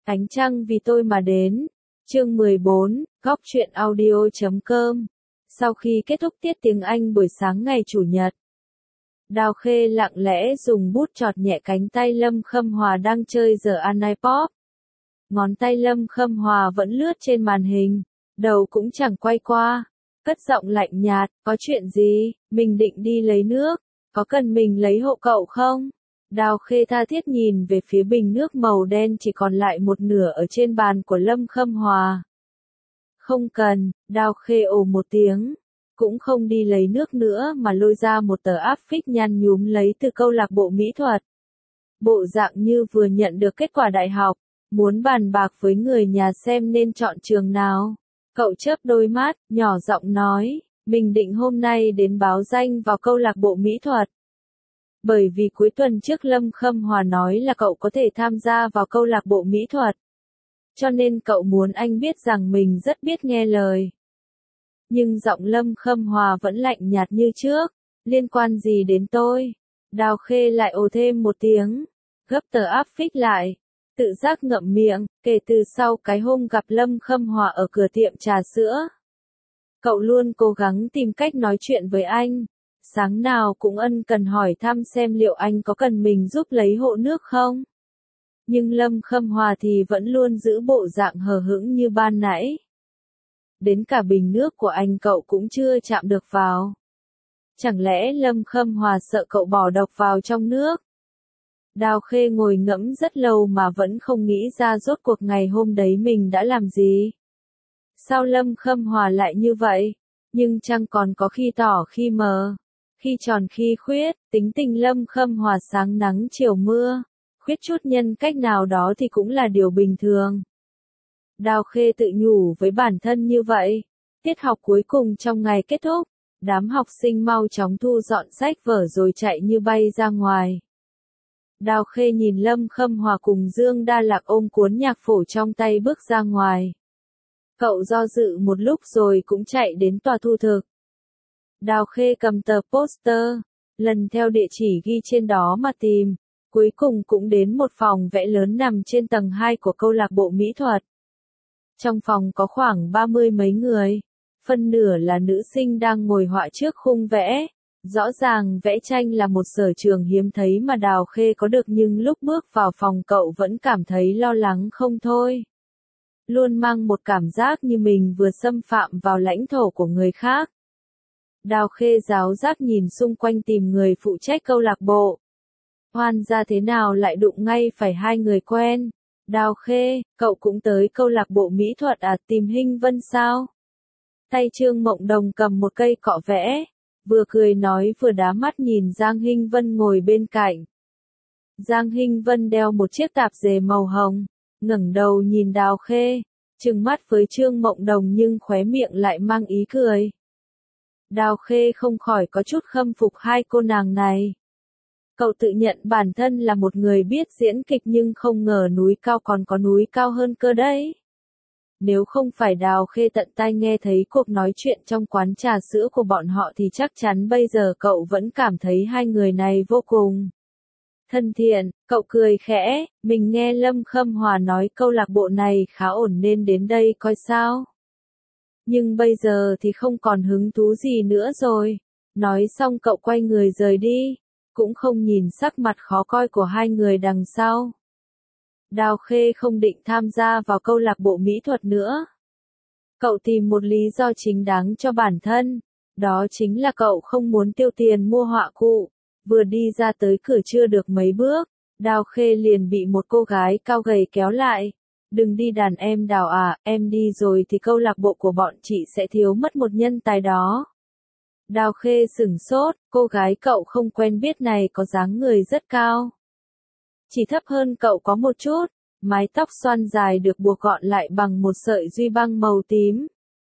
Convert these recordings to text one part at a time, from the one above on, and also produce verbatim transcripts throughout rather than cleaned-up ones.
Ánh trăng vì tôi mà đến. Chương mười bốn, góc truyện audio chấm com. Sau khi kết thúc tiết tiếng Anh buổi sáng ngày Chủ nhật, Đào Khê lặng lẽ dùng bút chọt nhẹ cánh tay Lâm Khâm Hòa đang chơi giờ ăn iPod. Ngón tay Lâm Khâm Hòa vẫn lướt trên màn hình, đầu cũng chẳng quay qua, cất giọng lạnh nhạt, có chuyện gì, mình định đi lấy nước, có cần mình lấy hộ cậu không? Đào Khê tha thiết nhìn về phía bình nước màu đen chỉ còn lại một nửa ở trên bàn của Lâm Khâm Hòa. Không cần, Đào Khê ồ một tiếng, cũng không đi lấy nước nữa mà lôi ra một tờ áp phích nhăn nhúm lấy từ câu lạc bộ mỹ thuật. Bộ dạng như vừa nhận được kết quả đại học, muốn bàn bạc với người nhà xem nên chọn trường nào. Cậu chớp đôi mắt, nhỏ giọng nói, mình định hôm nay đến báo danh vào câu lạc bộ mỹ thuật. Bởi vì cuối tuần trước Lâm Khâm Hòa nói là cậu có thể tham gia vào câu lạc bộ mỹ thuật. Cho nên cậu muốn anh biết rằng mình rất biết nghe lời. Nhưng giọng Lâm Khâm Hòa vẫn lạnh nhạt như trước, liên quan gì đến tôi? Đào Khê lại ồ thêm một tiếng, gấp tờ áp phích lại, tự giác ngậm miệng, kể từ sau cái hôm gặp Lâm Khâm Hòa ở cửa tiệm trà sữa. Cậu luôn cố gắng tìm cách nói chuyện với anh, sáng nào cũng ân cần hỏi thăm xem liệu anh có cần mình giúp lấy hộ nước không. Nhưng Lâm Khâm Hòa thì vẫn luôn giữ bộ dạng hờ hững như ban nãy. Đến cả bình nước của anh cậu cũng chưa chạm được vào. Chẳng lẽ Lâm Khâm Hòa sợ cậu bỏ độc vào trong nước? Đào Khê ngồi ngẫm rất lâu mà vẫn không nghĩ ra rốt cuộc ngày hôm đấy mình đã làm gì. Sao Lâm Khâm Hòa lại như vậy? Nhưng chẳng còn có khi tỏ khi mờ, khi tròn khi khuyết, tính tình Lâm Khâm Hòa sáng nắng chiều mưa, khuyết chút nhân cách nào đó thì cũng là điều bình thường. Đào Khê tự nhủ với bản thân như vậy. Tiết học cuối cùng trong ngày kết thúc, đám học sinh mau chóng thu dọn sách vở rồi chạy như bay ra ngoài. Đào Khê nhìn Lâm Khâm Hòa cùng Dương Đa Lạc ôm cuốn nhạc phổ trong tay bước ra ngoài. Cậu do dự một lúc rồi cũng chạy đến tòa thu thực. Đào Khê cầm tờ poster, lần theo địa chỉ ghi trên đó mà tìm, cuối cùng cũng đến một phòng vẽ lớn nằm trên tầng hai của câu lạc bộ mỹ thuật. Trong phòng có khoảng ba mươi mấy người, phân nửa là nữ sinh đang ngồi họa trước khung vẽ. Rõ ràng vẽ tranh là một sở trường hiếm thấy mà Đào Khê có được, nhưng lúc bước vào phòng cậu vẫn cảm thấy lo lắng không thôi. Luôn mang một cảm giác như mình vừa xâm phạm vào lãnh thổ của người khác. Đào Khê giáo giác nhìn xung quanh tìm người phụ trách câu lạc bộ. Hoan ra thế nào lại đụng ngay phải hai người quen. Đào Khê, cậu cũng tới câu lạc bộ mỹ thuật à, tìm Hinh Vân sao? Tay Trương Mộng Đồng cầm một cây cọ vẽ, vừa cười nói vừa đá mắt nhìn Giang Hinh Vân ngồi bên cạnh. Giang Hinh Vân đeo một chiếc tạp dề màu hồng, ngẩng đầu nhìn Đào Khê, trừng mắt với Trương Mộng Đồng nhưng khóe miệng lại mang ý cười. Đào Khê không khỏi có chút khâm phục hai cô nàng này. Cậu tự nhận bản thân là một người biết diễn kịch nhưng không ngờ núi cao còn có núi cao hơn cơ đấy. Nếu không phải Đào Khê tận tai nghe thấy cuộc nói chuyện trong quán trà sữa của bọn họ thì chắc chắn bây giờ cậu vẫn cảm thấy hai người này vô cùng thân thiện. Cậu cười khẽ, mình nghe Lâm Khâm Hòa nói câu lạc bộ này khá ổn nên đến đây coi sao. Nhưng bây giờ thì không còn hứng thú gì nữa rồi. Nói xong cậu quay người rời đi, cũng không nhìn sắc mặt khó coi của hai người đằng sau. Đào Khê không định tham gia vào câu lạc bộ mỹ thuật nữa. Cậu tìm một lý do chính đáng cho bản thân, đó chính là cậu không muốn tiêu tiền mua họa cụ. Vừa đi ra tới cửa chưa được mấy bước, Đào Khê liền bị một cô gái cao gầy kéo lại. Đừng đi đàn em Đào à, em đi rồi thì câu lạc bộ của bọn chị sẽ thiếu mất một nhân tài đó. Đào Khê sửng sốt, cô gái cậu không quen biết này có dáng người rất cao. Chỉ thấp hơn cậu có một chút, mái tóc xoăn dài được buộc gọn lại bằng một sợi duy băng màu tím.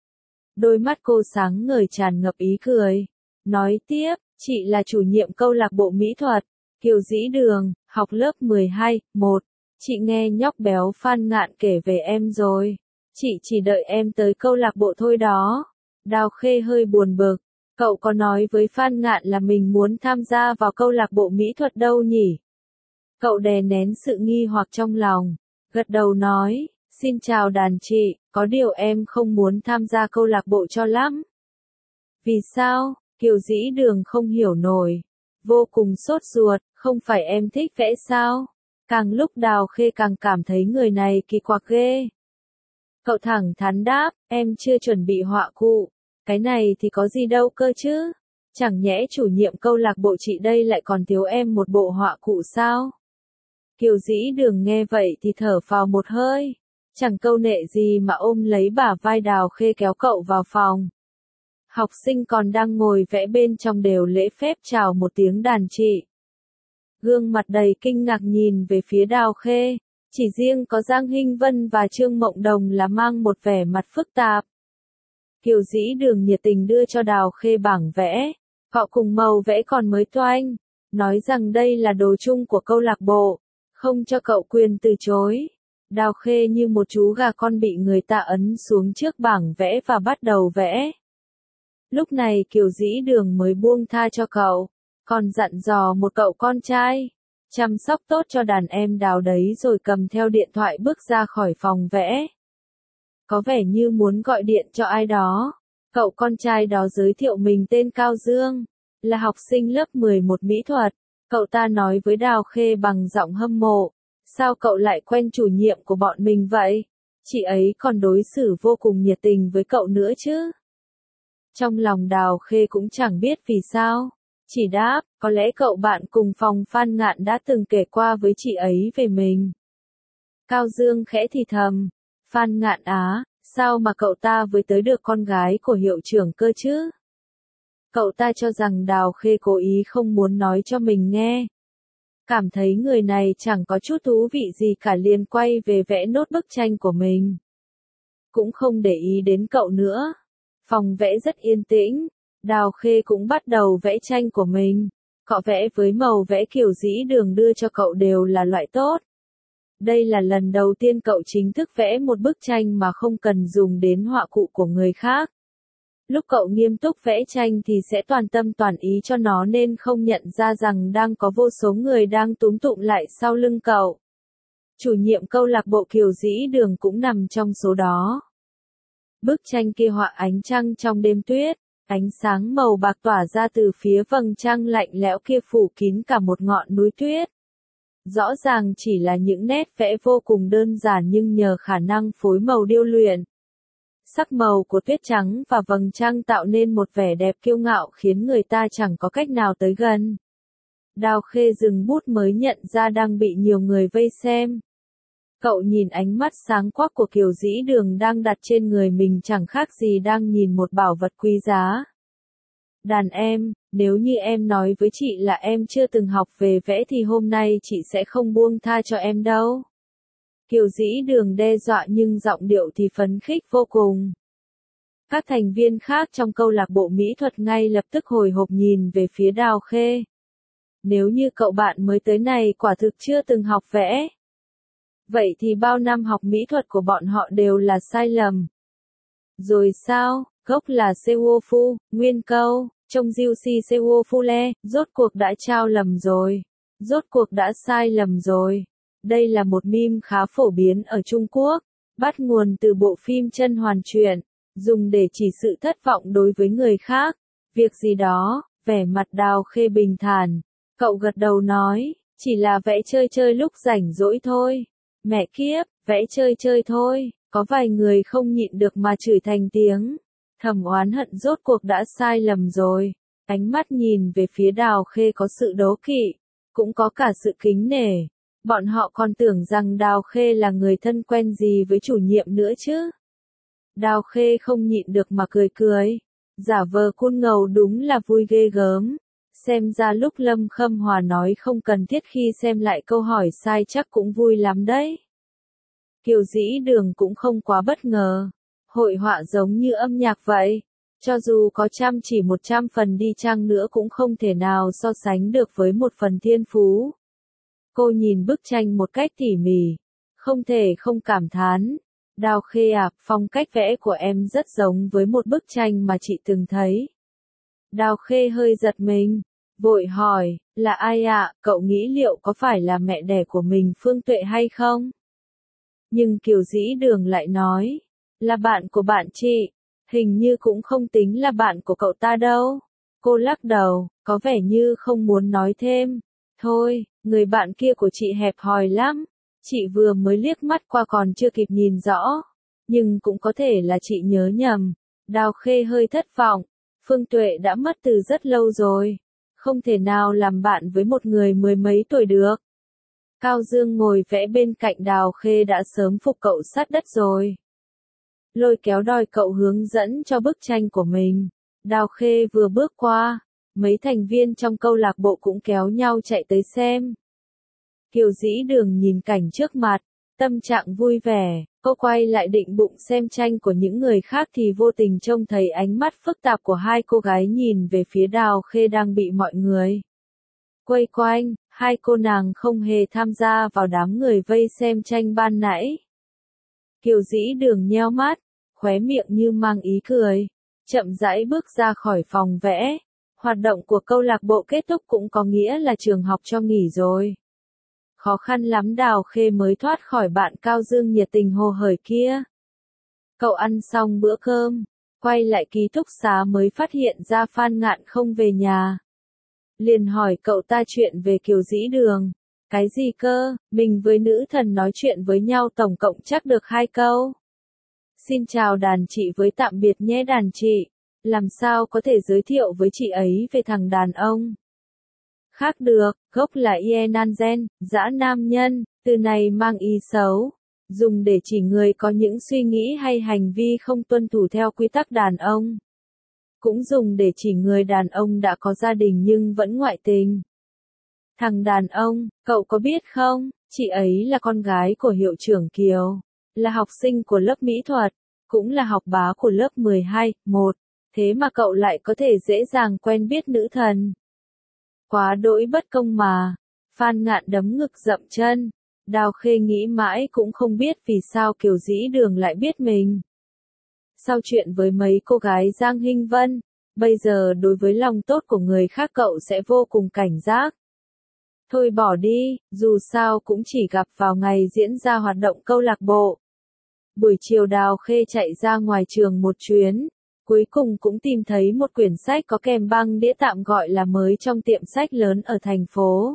Đôi mắt cô sáng ngời tràn ngập ý cười. Nói tiếp, chị là chủ nhiệm câu lạc bộ mỹ thuật, Kiều Dĩ Đường, học lớp mười hai, một. Chị nghe nhóc béo Phan Ngạn kể về em rồi. Chị chỉ đợi em tới câu lạc bộ thôi đó. Đào Khê hơi buồn bực. Cậu có nói với Phan Ngạn là mình muốn tham gia vào câu lạc bộ mỹ thuật đâu nhỉ? Cậu đè nén sự nghi hoặc trong lòng, gật đầu nói, xin chào đàn chị, có điều em không muốn tham gia câu lạc bộ cho lắm. Vì sao? Kiều Dĩ Đường không hiểu nổi. Vô cùng sốt ruột, không phải em thích vẽ sao? Càng lúc Đào Khê càng cảm thấy người này kỳ quặc ghê. Cậu thẳng thắn đáp, em chưa chuẩn bị họa cụ. Cái này thì có gì đâu cơ chứ? Chẳng nhẽ chủ nhiệm câu lạc bộ chị đây lại còn thiếu em một bộ họa cụ sao? Kiều Dĩ Đường nghe vậy thì thở phào một hơi. Chẳng câu nệ gì mà ôm lấy bả vai Đào Khê kéo cậu vào phòng. Học sinh còn đang ngồi vẽ bên trong đều lễ phép chào một tiếng đàn chị. Gương mặt đầy kinh ngạc nhìn về phía Đào Khê, chỉ riêng có Giang Hinh Vân và Trương Mộng Đồng là mang một vẻ mặt phức tạp. Kiều Dĩ Đường nhiệt tình đưa cho Đào Khê bảng vẽ, họ cùng màu vẽ còn mới toanh, nói rằng đây là đồ chung của câu lạc bộ, không cho cậu quyền từ chối. Đào Khê như một chú gà con bị người ta ấn xuống trước bảng vẽ và bắt đầu vẽ. Lúc này Kiều Dĩ Đường mới buông tha cho cậu, còn dặn dò một cậu con trai, chăm sóc tốt cho đàn em Đào đấy rồi cầm theo điện thoại bước ra khỏi phòng vẽ. Có vẻ như muốn gọi điện cho ai đó, cậu con trai đó giới thiệu mình tên Cao Dương, là học sinh lớp mười một mỹ thuật, cậu ta nói với Đào Khê bằng giọng hâm mộ, sao cậu lại quen chủ nhiệm của bọn mình vậy? Chị ấy còn đối xử vô cùng nhiệt tình với cậu nữa chứ. Trong lòng Đào Khê cũng chẳng biết vì sao, chỉ đáp, có lẽ cậu bạn cùng phòng Phan Ngạn đã từng kể qua với chị ấy về mình. Cao Dương khẽ thì thầm, Phan Ngạn á, sao mà cậu ta với tới được con gái của hiệu trưởng cơ chứ? Cậu ta cho rằng Đào Khê cố ý không muốn nói cho mình nghe. Cảm thấy người này chẳng có chút thú vị gì cả liền quay về vẽ nốt bức tranh của mình. Cũng không để ý đến cậu nữa. Phòng vẽ rất yên tĩnh, Đào Khê cũng bắt đầu vẽ tranh của mình. Cọ vẽ với màu vẽ Kiều Dĩ Đường đưa cho cậu đều là loại tốt. Đây là lần đầu tiên cậu chính thức vẽ một bức tranh mà không cần dùng đến họa cụ của người khác. Lúc cậu nghiêm túc vẽ tranh thì sẽ toàn tâm toàn ý cho nó nên không nhận ra rằng đang có vô số người đang túm tụm lại sau lưng cậu. Chủ nhiệm câu lạc bộ Kiều Dĩ Đường cũng nằm trong số đó. Bức tranh kia họa ánh trăng trong đêm tuyết, ánh sáng màu bạc tỏa ra từ phía vầng trăng lạnh lẽo kia phủ kín cả một ngọn núi tuyết. Rõ ràng chỉ là những nét vẽ vô cùng đơn giản nhưng nhờ khả năng phối màu điêu luyện. Sắc màu của tuyết trắng và vầng trăng tạo nên một vẻ đẹp kiêu ngạo khiến người ta chẳng có cách nào tới gần. Đào Khê dừng bút mới nhận ra đang bị nhiều người vây xem. Cậu nhìn ánh mắt sáng quắc của Kiều Dĩ Đường đang đặt trên người mình chẳng khác gì đang nhìn một bảo vật quý giá. Đàn em, nếu như em nói với chị là em chưa từng học về vẽ thì hôm nay chị sẽ không buông tha cho em đâu. Kiều Dĩ Đường đe dọa nhưng giọng điệu thì phấn khích vô cùng. Các thành viên khác trong câu lạc bộ mỹ thuật ngay lập tức hồi hộp nhìn về phía Đào Khê. Nếu như cậu bạn mới tới này quả thực chưa từng học vẽ. Vậy thì bao năm học mỹ thuật của bọn họ đều là sai lầm. Rồi sao, gốc là Seofu, nguyên câu, trong Juicy Seofule, rốt cuộc đã trao lầm rồi. Rốt cuộc đã sai lầm rồi. Đây là một meme khá phổ biến ở Trung Quốc, bắt nguồn từ bộ phim Chân Hoàn Truyện, dùng để chỉ sự thất vọng đối với người khác. Việc gì đó, vẻ mặt Đào Khê bình thản. Cậu gật đầu nói, chỉ là vẽ chơi chơi lúc rảnh rỗi thôi. Mẹ kiếp, vẽ chơi chơi thôi, có vài người không nhịn được mà chửi thành tiếng. Thầm oán hận rốt cuộc đã sai lầm rồi. Ánh mắt nhìn về phía Đào Khê có sự đố kỵ, cũng có cả sự kính nể. Bọn họ còn tưởng rằng Đào Khê là người thân quen gì với chủ nhiệm nữa chứ. Đào Khê không nhịn được mà cười cười. Giả vờ cun ngầu đúng là vui ghê gớm. Xem ra lúc Lâm Khâm Hòa nói không cần thiết khi xem lại câu hỏi sai chắc cũng vui lắm đấy. Kiều Dĩ Đường cũng không quá bất ngờ. Hội họa giống như âm nhạc vậy. Cho dù có chăm chỉ một trăm phần đi chăng nữa cũng không thể nào so sánh được với một phần thiên phú. Cô nhìn bức tranh một cách tỉ mỉ. Không thể không cảm thán. Đào Khê à, phong cách vẽ của em rất giống với một bức tranh mà chị từng thấy. Đào Khê hơi giật mình. Vội hỏi, là ai ạ, à? Cậu nghĩ liệu có phải là mẹ đẻ của mình Phương Tuệ hay không? Nhưng Kiều Dĩ Đường lại nói, là bạn của bạn chị, hình như cũng không tính là bạn của cậu ta đâu. Cô lắc đầu, có vẻ như không muốn nói thêm. Thôi, người bạn kia của chị hẹp hòi lắm. Chị vừa mới liếc mắt qua còn chưa kịp nhìn rõ. Nhưng cũng có thể là chị nhớ nhầm. Đào Khê hơi thất vọng. Phương Tuệ đã mất từ rất lâu rồi. Không thể nào làm bạn với một người mười mấy tuổi được. Cao Dương ngồi vẽ bên cạnh Đào Khê đã sớm phục cậu sát đất rồi. Lôi kéo đòi cậu hướng dẫn cho bức tranh của mình. Đào Khê vừa bước qua, mấy thành viên trong câu lạc bộ cũng kéo nhau chạy tới xem. Kiều Dĩ Đường nhìn cảnh trước mặt, tâm trạng vui vẻ, cô quay lại định bụng xem tranh của những người khác thì vô tình trông thấy ánh mắt phức tạp của hai cô gái nhìn về phía Đào Khê đang bị mọi người quây quanh. Hai cô nàng không hề tham gia vào đám người vây xem tranh ban nãy. Kiều Dĩ Đường nheo mắt, khóe miệng như mang ý cười, chậm rãi bước ra khỏi phòng vẽ. Hoạt động của câu lạc bộ kết thúc cũng có nghĩa là trường học cho nghỉ rồi. Khó khăn lắm Đào Khê mới thoát khỏi bạn Cao Dương nhiệt tình hồ hởi kia. Cậu ăn xong bữa cơm, quay lại ký túc xá mới phát hiện ra Phan Ngạn không về nhà. Liền hỏi cậu ta chuyện về Kiều Dĩ Đường. Cái gì cơ, mình với nữ thần nói chuyện với nhau tổng cộng chắc được hai câu. Xin chào đàn chị với tạm biệt nhé đàn chị. Làm sao có thể giới thiệu với chị ấy về thằng đàn ông? Khác được, gốc là Ienangen, dã nam nhân, từ này mang ý xấu. Dùng để chỉ người có những suy nghĩ hay hành vi không tuân thủ theo quy tắc đàn ông. Cũng dùng để chỉ người đàn ông đã có gia đình nhưng vẫn ngoại tình. Thằng đàn ông, cậu có biết không, chị ấy là con gái của hiệu trưởng Kiều, là học sinh của lớp mỹ thuật, cũng là học bá của lớp mười hai, một, thế mà cậu lại có thể dễ dàng quen biết nữ thần. Quá đỗi bất công mà. Phan Ngạn đấm ngực dậm chân. Đào Khê nghĩ mãi cũng không biết vì sao Kiều Dĩ Đường lại biết mình. Sau chuyện với mấy cô gái Giang Hinh Vân, bây giờ đối với lòng tốt của người khác cậu sẽ vô cùng cảnh giác. Thôi bỏ đi, dù sao cũng chỉ gặp vào ngày diễn ra hoạt động câu lạc bộ. Buổi chiều Đào Khê chạy ra ngoài trường một chuyến, cuối cùng cũng tìm thấy một quyển sách có kèm băng đĩa tạm gọi là mới trong tiệm sách lớn ở thành phố.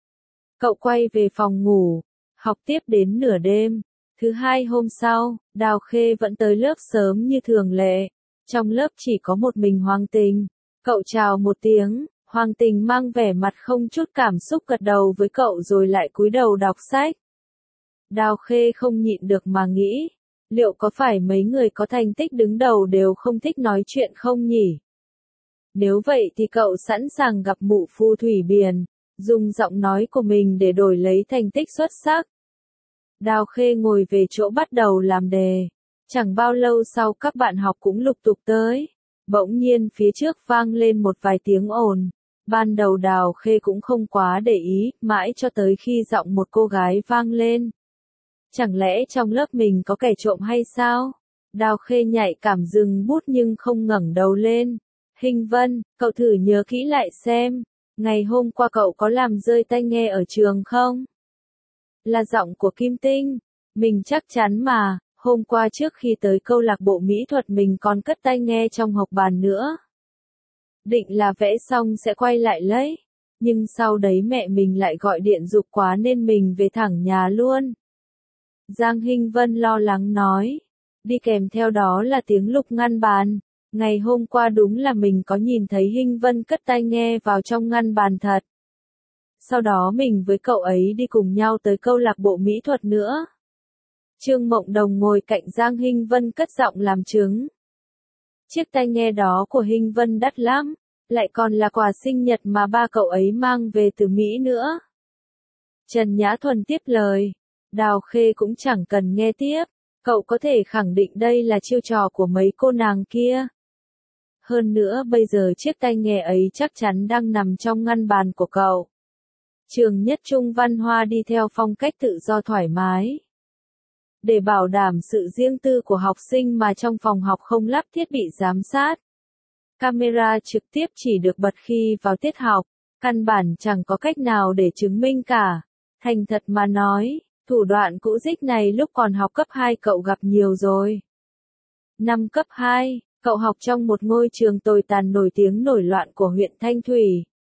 Cậu quay về phòng ngủ, học tiếp đến nửa đêm. Thứ hai hôm sau, Đào Khê vẫn tới lớp sớm như thường lệ. Trong lớp chỉ có một mình Hoàng Tình. Cậu chào một tiếng, Hoàng Tình mang vẻ mặt không chút cảm xúc gật đầu với cậu rồi lại cúi đầu đọc sách. Đào Khê không nhịn được mà nghĩ, liệu có phải mấy người có thành tích đứng đầu đều không thích nói chuyện không nhỉ? Nếu vậy thì cậu sẵn sàng gặp mụ phù thủy biền, dùng giọng nói của mình để đổi lấy thành tích xuất sắc. Đào Khê ngồi về chỗ bắt đầu làm đề. Chẳng bao lâu sau các bạn học cũng lục tục tới. Bỗng nhiên phía trước vang lên một vài tiếng ồn. Ban đầu Đào Khê cũng không quá để ý, mãi cho tới khi giọng một cô gái vang lên. Chẳng lẽ trong lớp mình có kẻ trộm hay sao? Đào Khê nhạy cảm dừng bút nhưng không ngẩng đầu lên. Hinh Vân, cậu thử nhớ kỹ lại xem. Ngày hôm qua cậu có làm rơi tai nghe ở trường không? Là giọng của Kim Tinh. Mình chắc chắn mà, hôm qua trước khi tới câu lạc bộ mỹ thuật mình còn cất tai nghe trong học bàn nữa. Định là vẽ xong sẽ quay lại lấy. Nhưng sau đấy mẹ mình lại gọi điện giục quá nên mình về thẳng nhà luôn. Giang Hinh Vân lo lắng nói. Đi kèm theo đó là tiếng lục ngăn bàn. Ngày hôm qua đúng là mình có nhìn thấy Hinh Vân cất tai nghe vào trong ngăn bàn thật. Sau đó mình với cậu ấy đi cùng nhau tới câu lạc bộ mỹ thuật nữa. Trương Mộng Đồng ngồi cạnh Giang Hinh Vân cất giọng làm chứng. Chiếc tai nghe đó của Hinh Vân đắt lắm, lại còn là quà sinh nhật mà ba cậu ấy mang về từ Mỹ nữa. Trần Nhã Thuần tiếp lời. Đào Khê cũng chẳng cần nghe tiếp, cậu có thể khẳng định đây là chiêu trò của mấy cô nàng kia. Hơn nữa bây giờ chiếc tai nghe ấy chắc chắn đang nằm trong ngăn bàn của cậu. Trường Nhất Trung Văn Hoa đi theo phong cách tự do thoải mái. Để bảo đảm sự riêng tư của học sinh mà trong phòng học không lắp thiết bị giám sát. Camera trực tiếp chỉ được bật khi vào tiết học, căn bản chẳng có cách nào để chứng minh cả. Thành thật mà nói, Thủ đoạn cũ dích này lúc còn học cấp hai cậu gặp nhiều rồi. Năm cấp hai, cậu học trong một ngôi trường tồi tàn nổi tiếng nổi loạn của huyện Thanh Thủy.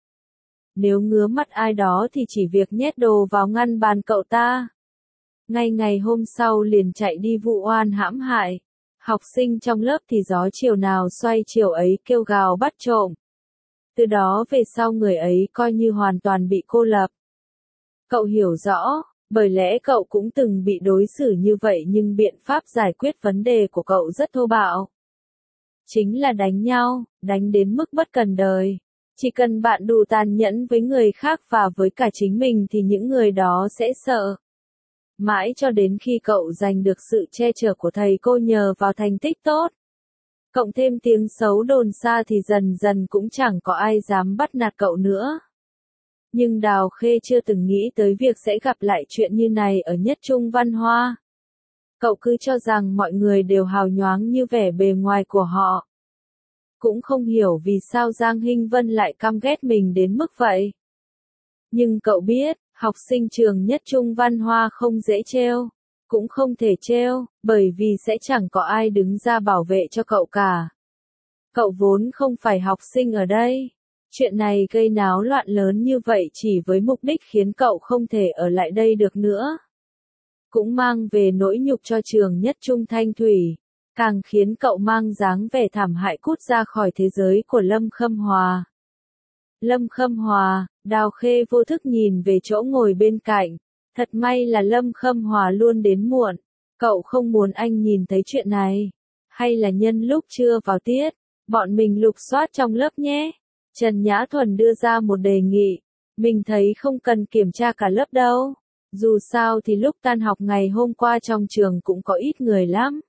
Nếu ngứa mắt ai đó thì chỉ việc nhét đồ vào ngăn bàn cậu ta. Ngay ngày hôm sau liền chạy đi vụ oan hãm hại. Học sinh trong lớp thì gió chiều nào xoay chiều ấy kêu gào bắt trộm. Từ đó về sau người ấy coi như hoàn toàn bị cô lập. Cậu hiểu rõ, bởi lẽ cậu cũng từng bị đối xử như vậy nhưng biện pháp giải quyết vấn đề của cậu rất thô bạo. Chính là đánh nhau, đánh đến mức bất cần đời. Chỉ cần bạn đủ tàn nhẫn với người khác và với cả chính mình thì những người đó sẽ sợ. Mãi cho đến khi cậu giành được sự che chở của thầy cô nhờ vào thành tích tốt. Cộng thêm tiếng xấu đồn xa thì dần dần cũng chẳng có ai dám bắt nạt cậu nữa. Nhưng Đào Khê chưa từng nghĩ tới việc sẽ gặp lại chuyện như này ở Nhất Trung Văn Hoa. Cậu cứ cho rằng mọi người đều hào nhoáng như vẻ bề ngoài của họ. Cũng không hiểu vì sao Giang Hinh Vân lại căm ghét mình đến mức vậy. Nhưng cậu biết, học sinh trường Nhất Trung Văn Hoa không dễ trêu, cũng không thể trêu, bởi vì sẽ chẳng có ai đứng ra bảo vệ cho cậu cả. Cậu vốn không phải học sinh ở đây. Chuyện này gây náo loạn lớn như vậy chỉ với mục đích khiến cậu không thể ở lại đây được nữa. Cũng mang về nỗi nhục cho trường Nhất Trung Thanh Thủy, càng khiến cậu mang dáng vẻ thảm hại cút ra khỏi thế giới của Lâm Khâm Hòa. Lâm Khâm Hòa, Đào Khê vô thức nhìn về chỗ ngồi bên cạnh. Thật may là Lâm Khâm Hòa luôn đến muộn. Cậu không muốn anh nhìn thấy chuyện này. Hay là nhân lúc chưa vào tiết, bọn mình lục soát trong lớp nhé. Trần Nhã Thuần đưa ra một đề nghị. Mình thấy không cần kiểm tra cả lớp đâu. Dù sao thì lúc tan học ngày hôm qua trong trường cũng có ít người lắm.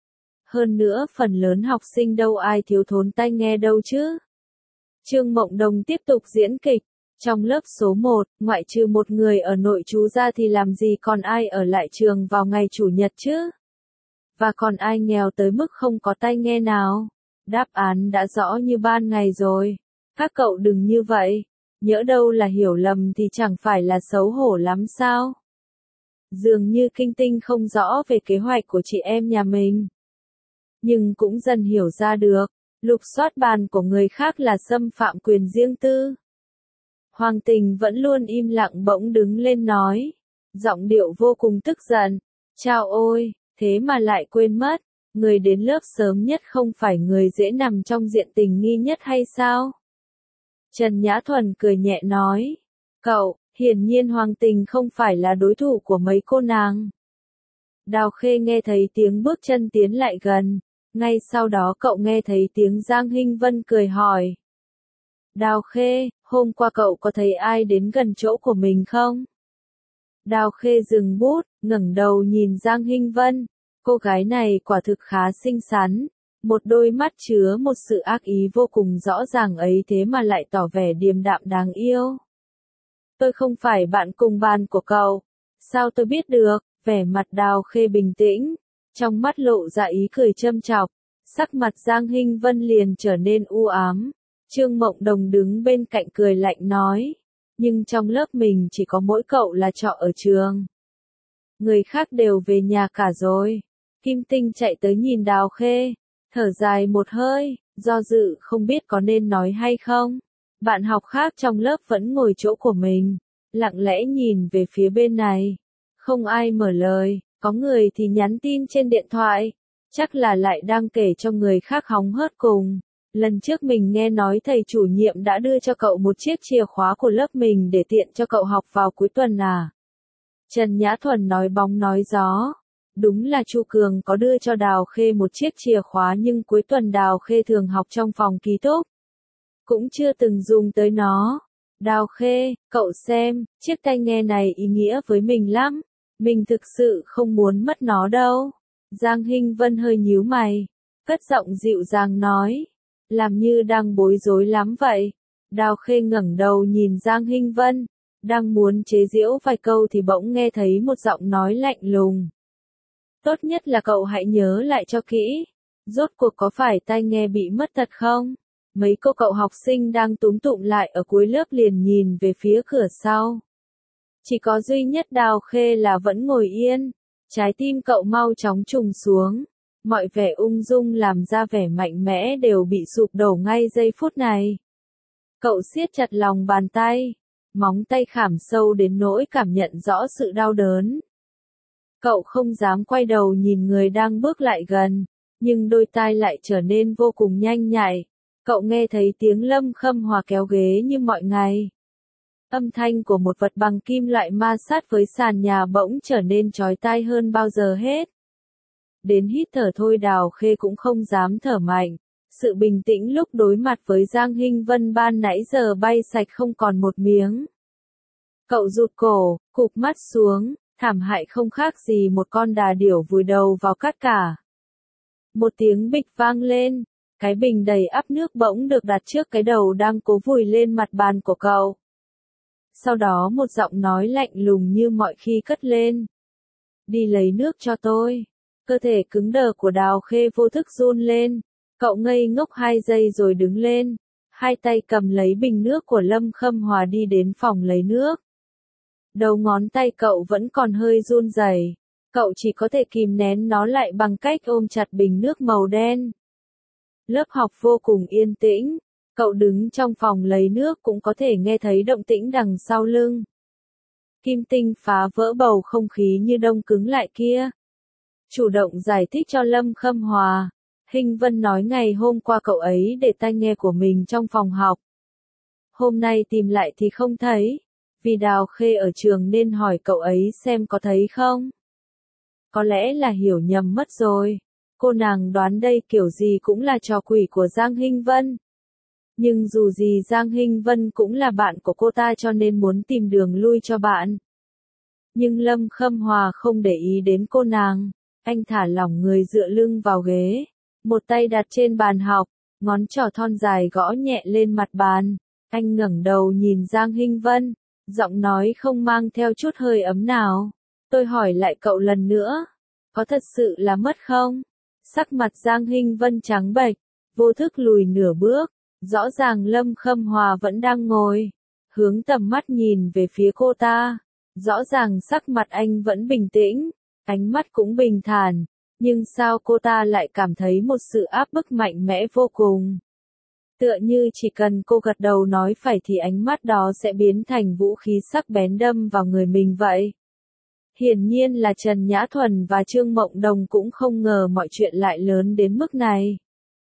Hơn nữa phần lớn học sinh đâu ai thiếu thốn tai nghe đâu chứ. Trương Mộng Đồng tiếp tục diễn kịch. Trong lớp số một, ngoại trừ một người ở nội trú ra thì làm gì còn ai ở lại trường vào ngày chủ nhật chứ? Và còn ai nghèo tới mức không có tai nghe nào? Đáp án đã rõ như ban ngày rồi. Các cậu đừng như vậy. Nhỡ đâu là hiểu lầm thì chẳng phải là xấu hổ lắm sao? Dường như Kinh Tinh không rõ về kế hoạch của chị em nhà mình. Nhưng cũng dần hiểu ra được, lục soát bàn của người khác là xâm phạm quyền riêng tư. Hoàng Tình vẫn luôn im lặng bỗng đứng lên nói. Giọng điệu vô cùng tức giận. Chao ôi, thế mà lại quên mất. Người đến lớp sớm nhất không phải người dễ nằm trong diện tình nghi nhất hay sao? Trần Nhã Thuần cười nhẹ nói. Cậu, hiển nhiên Hoàng Tình không phải là đối thủ của mấy cô nàng. Đào Khê nghe thấy tiếng bước chân tiến lại gần. Ngay sau đó cậu nghe thấy tiếng Giang Hinh Vân cười hỏi. Đào Khê, hôm qua cậu có thấy ai đến gần chỗ của mình không? Đào Khê dừng bút, ngẩng đầu nhìn Giang Hinh Vân. Cô gái này quả thực khá xinh xắn. Một đôi mắt chứa một sự ác ý vô cùng rõ ràng ấy thế mà lại tỏ vẻ điềm đạm đáng yêu. Tôi không phải bạn cùng bàn của cậu. Sao tôi biết được? Vẻ mặt Đào Khê bình tĩnh. Trong mắt lộ ra ý cười châm chọc. Sắc mặt Giang Hinh Vân liền trở nên u ám. Trương Mộng Đồng đứng bên cạnh cười lạnh nói. Nhưng trong lớp mình chỉ có mỗi cậu là trọ ở trường. Người khác đều về nhà cả rồi. Kim Tinh chạy tới nhìn Đào Khê. Thở dài một hơi, do dự không biết có nên nói hay không. Bạn học khác trong lớp vẫn ngồi chỗ của mình. Lặng lẽ nhìn về phía bên này. Không ai mở lời, có người thì nhắn tin trên điện thoại. Chắc là lại đang kể cho người khác hóng hớt cùng. Lần trước mình nghe nói thầy chủ nhiệm đã đưa cho cậu một chiếc chìa khóa của lớp mình để tiện cho cậu học vào cuối tuần à? Trần Nhã Thuần nói bóng nói gió. Đúng là Chu Cường có đưa cho Đào Khê một chiếc chìa khóa nhưng cuối tuần Đào Khê thường học trong phòng ký túc. Cũng chưa từng dùng tới nó. Đào Khê, cậu xem, chiếc tai nghe này ý nghĩa với mình lắm. Mình thực sự không muốn mất nó đâu. Giang Hinh Vân hơi nhíu mày. Cất giọng dịu dàng nói. Làm như đang bối rối lắm vậy. Đào Khê ngẩng đầu nhìn Giang Hinh Vân. Đang muốn chế giễu vài câu thì bỗng nghe thấy một giọng nói lạnh lùng. Tốt nhất là cậu hãy nhớ lại cho kỹ. Rốt cuộc có phải tai nghe bị mất thật không? Mấy cô cậu học sinh đang túm tụm lại ở cuối lớp liền nhìn về phía cửa sau. Chỉ có duy nhất Đào Khê là vẫn ngồi yên. Trái tim cậu mau chóng trùng xuống. Mọi vẻ ung dung làm ra vẻ mạnh mẽ đều bị sụp đổ ngay giây phút này. Cậu siết chặt lòng bàn tay. Móng tay khảm sâu đến nỗi cảm nhận rõ sự đau đớn. Cậu không dám quay đầu nhìn người đang bước lại gần, nhưng đôi tai lại trở nên vô cùng nhanh nhạy. Cậu nghe thấy tiếng Lâm Khâm Hòa kéo ghế như mọi ngày. Âm thanh của một vật bằng kim loại ma sát với sàn nhà bỗng trở nên chói tai hơn bao giờ hết. Đến hít thở thôi Đào Khê cũng không dám thở mạnh. Sự bình tĩnh lúc đối mặt với Giang Hinh Vân ban nãy giờ bay sạch không còn một miếng. Cậu rụt cổ, cụp mắt xuống, thảm hại không khác gì một con đà điểu vùi đầu vào cát cả. Một tiếng bịch vang lên, cái bình đầy ắp nước bỗng được đặt trước cái đầu đang cố vùi lên mặt bàn của cậu. Sau đó một giọng nói lạnh lùng như mọi khi cất lên. Đi lấy nước cho tôi. Cơ thể cứng đờ của Đào Khê vô thức run lên. Cậu ngây ngốc hai giây rồi đứng lên. Hai tay cầm lấy bình nước của Lâm Khâm Hòa đi đến phòng lấy nước. Đầu ngón tay cậu vẫn còn hơi run rẩy. Cậu chỉ có thể kìm nén nó lại bằng cách ôm chặt bình nước màu đen. Lớp học vô cùng yên tĩnh. Cậu đứng trong phòng lấy nước cũng có thể nghe thấy động tĩnh đằng sau lưng. Kim Tinh phá vỡ bầu không khí như đông cứng lại kia. Chủ động giải thích cho Lâm Khâm Hòa. Hinh Vân nói ngày hôm qua cậu ấy để tai nghe của mình trong phòng học. Hôm nay tìm lại thì không thấy. Vì Đào Khê ở trường nên hỏi cậu ấy xem có thấy không. Có lẽ là hiểu nhầm mất rồi. Cô nàng đoán đây kiểu gì cũng là trò quỷ của Giang Hinh Vân. Nhưng dù gì Giang Hinh Vân cũng là bạn của cô ta cho nên muốn tìm đường lui cho bạn. Nhưng Lâm Khâm Hòa không để ý đến cô nàng. Anh thả lỏng người dựa lưng vào ghế. Một tay đặt trên bàn học. Ngón trỏ thon dài gõ nhẹ lên mặt bàn. Anh ngẩng đầu nhìn Giang Hinh Vân. Giọng nói không mang theo chút hơi ấm nào. Tôi hỏi lại cậu lần nữa. Có thật sự là mất không? Sắc mặt Giang Hinh Vân trắng bệch. Vô thức lùi nửa bước. Rõ ràng Lâm Khâm Hòa vẫn đang ngồi. Hướng tầm mắt nhìn về phía cô ta. Rõ ràng sắc mặt anh vẫn bình tĩnh. Ánh mắt cũng bình thản. Nhưng sao cô ta lại cảm thấy một sự áp bức mạnh mẽ vô cùng. Tựa như chỉ cần cô gật đầu nói phải thì ánh mắt đó sẽ biến thành vũ khí sắc bén đâm vào người mình vậy. Hiển nhiên là Trần Nhã Thuần và Trương Mộng Đồng cũng không ngờ mọi chuyện lại lớn đến mức này.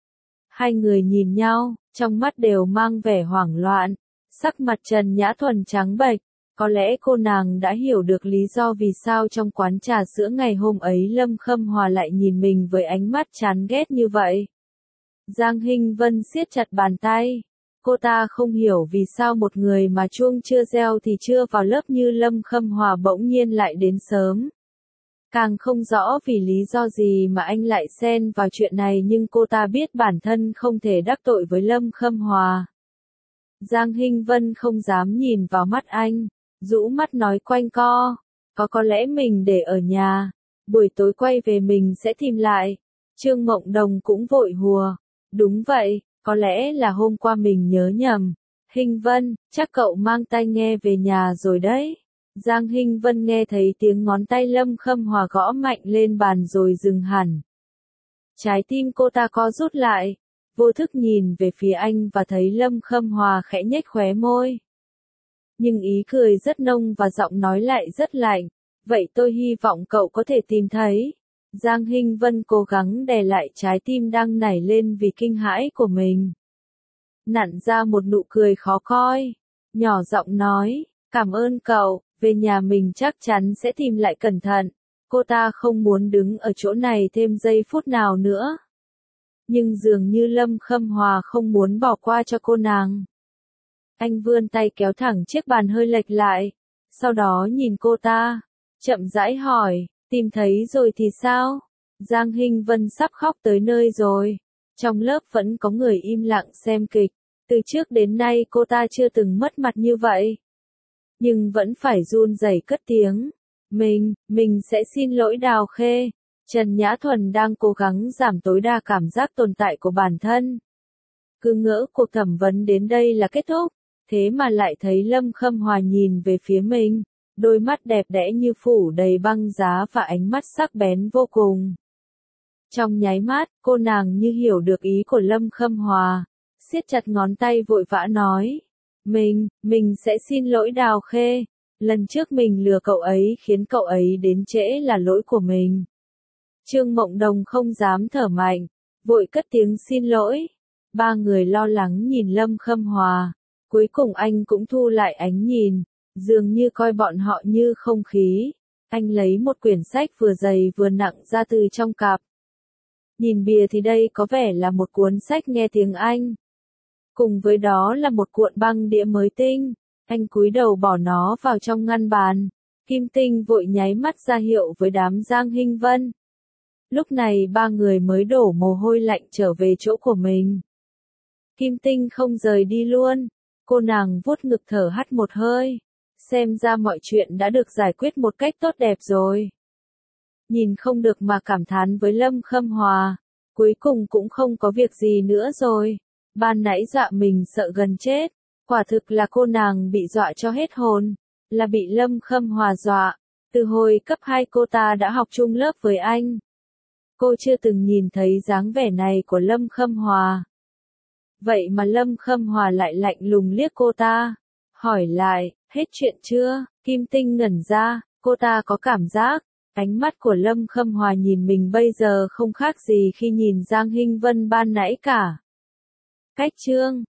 Hai người nhìn nhau, trong mắt đều mang vẻ hoảng loạn. Sắc mặt Trần Nhã Thuần trắng bệch. Có lẽ cô nàng đã hiểu được lý do vì sao trong quán trà sữa ngày hôm ấy Lâm Khâm Hòa lại nhìn mình với ánh mắt chán ghét như vậy. Giang Hinh Vân siết chặt bàn tay. Cô ta không hiểu vì sao một người mà chuông chưa reo thì chưa vào lớp như Lâm Khâm Hòa bỗng nhiên lại đến sớm. Càng không rõ vì lý do gì mà anh lại xen vào chuyện này nhưng cô ta biết bản thân không thể đắc tội với Lâm Khâm Hòa. Giang Hinh Vân không dám nhìn vào mắt anh. Rũ mắt nói quanh co. Có có lẽ mình để ở nhà. Buổi tối quay về mình sẽ tìm lại. Trương Mộng Đồng cũng vội hùa. Đúng vậy, có lẽ là hôm qua mình nhớ nhầm. Hinh Vân, chắc cậu mang tai nghe về nhà rồi đấy. Giang Hinh Vân nghe thấy tiếng ngón tay Lâm Khâm Hòa gõ mạnh lên bàn rồi dừng hẳn. Trái tim cô ta co rút lại. Vô thức nhìn về phía anh và thấy Lâm Khâm Hòa khẽ nhếch khóe môi. Nhưng ý cười rất nông và giọng nói lại rất lạnh. Vậy tôi hy vọng cậu có thể tìm thấy. Giang Hinh Vân cố gắng đè lại trái tim đang nảy lên vì kinh hãi của mình. Nặn ra một nụ cười khó coi. Nhỏ giọng nói, cảm ơn cậu, về nhà mình chắc chắn sẽ tìm lại cẩn thận. Cô ta không muốn đứng ở chỗ này thêm giây phút nào nữa. Nhưng dường như Lâm Khâm Hòa không muốn bỏ qua cho cô nàng. Anh vươn tay kéo thẳng chiếc bàn hơi lệch lại. Sau đó nhìn cô ta. Chậm rãi hỏi, tìm thấy rồi thì sao? Giang Hinh Vân sắp khóc tới nơi rồi. Trong lớp vẫn có người im lặng xem kịch. Từ trước đến nay cô ta chưa từng mất mặt như vậy. Nhưng vẫn phải run rẩy cất tiếng. Mình, mình sẽ xin lỗi Đào Khê. Trần Nhã Thuần đang cố gắng giảm tối đa cảm giác tồn tại của bản thân. Cứ ngỡ cuộc thẩm vấn đến đây là kết thúc. Thế mà lại thấy Lâm Khâm Hòa nhìn về phía mình. đôi mắt đẹp đẽ như phủ đầy băng giá và ánh mắt sắc bén vô cùng. Trong nháy mắt, cô nàng như hiểu được ý của Lâm Khâm Hòa, siết chặt ngón tay vội vã nói. Mình, mình sẽ xin lỗi Đào Khê, lần trước mình lừa cậu ấy khiến cậu ấy đến trễ là lỗi của mình. Trương Mộng Đồng không dám thở mạnh, vội cất tiếng xin lỗi. Ba người lo lắng nhìn Lâm Khâm Hòa, cuối cùng anh cũng thu lại ánh nhìn, dường như coi bọn họ như không khí. Anh lấy một quyển sách vừa dày vừa nặng ra từ trong cặp. Nhìn bìa thì đây có vẻ là một cuốn sách nghe tiếng Anh. Cùng với đó là một cuộn băng đĩa mới tinh. Anh cúi đầu bỏ nó vào trong ngăn bàn. Kim Tinh vội nháy mắt ra hiệu với đám Giang Hinh Vân. Lúc này ba người mới đổ mồ hôi lạnh trở về chỗ của mình. Kim Tinh không rời đi luôn. Cô nàng vuốt ngực thở hắt một hơi. Xem ra mọi chuyện đã được giải quyết một cách tốt đẹp rồi. Nhìn không được mà cảm thán với Lâm Khâm Hòa. Cuối cùng cũng không có việc gì nữa rồi. Ban nãy dọa mình sợ gần chết. Quả thực là cô nàng bị dọa cho hết hồn. Là bị Lâm Khâm Hòa dọa. Từ hồi cấp hai cô ta đã học chung lớp với anh. Cô chưa từng nhìn thấy dáng vẻ này của Lâm Khâm Hòa. Vậy mà Lâm Khâm Hòa lại lạnh lùng liếc cô ta. Hỏi lại, hết chuyện chưa? Kim Tinh ngẩn ra, cô ta có cảm giác. Ánh mắt của Lâm Khâm Hòa nhìn mình bây giờ không khác gì khi nhìn Giang Hinh Vân ban nãy cả. Cách chương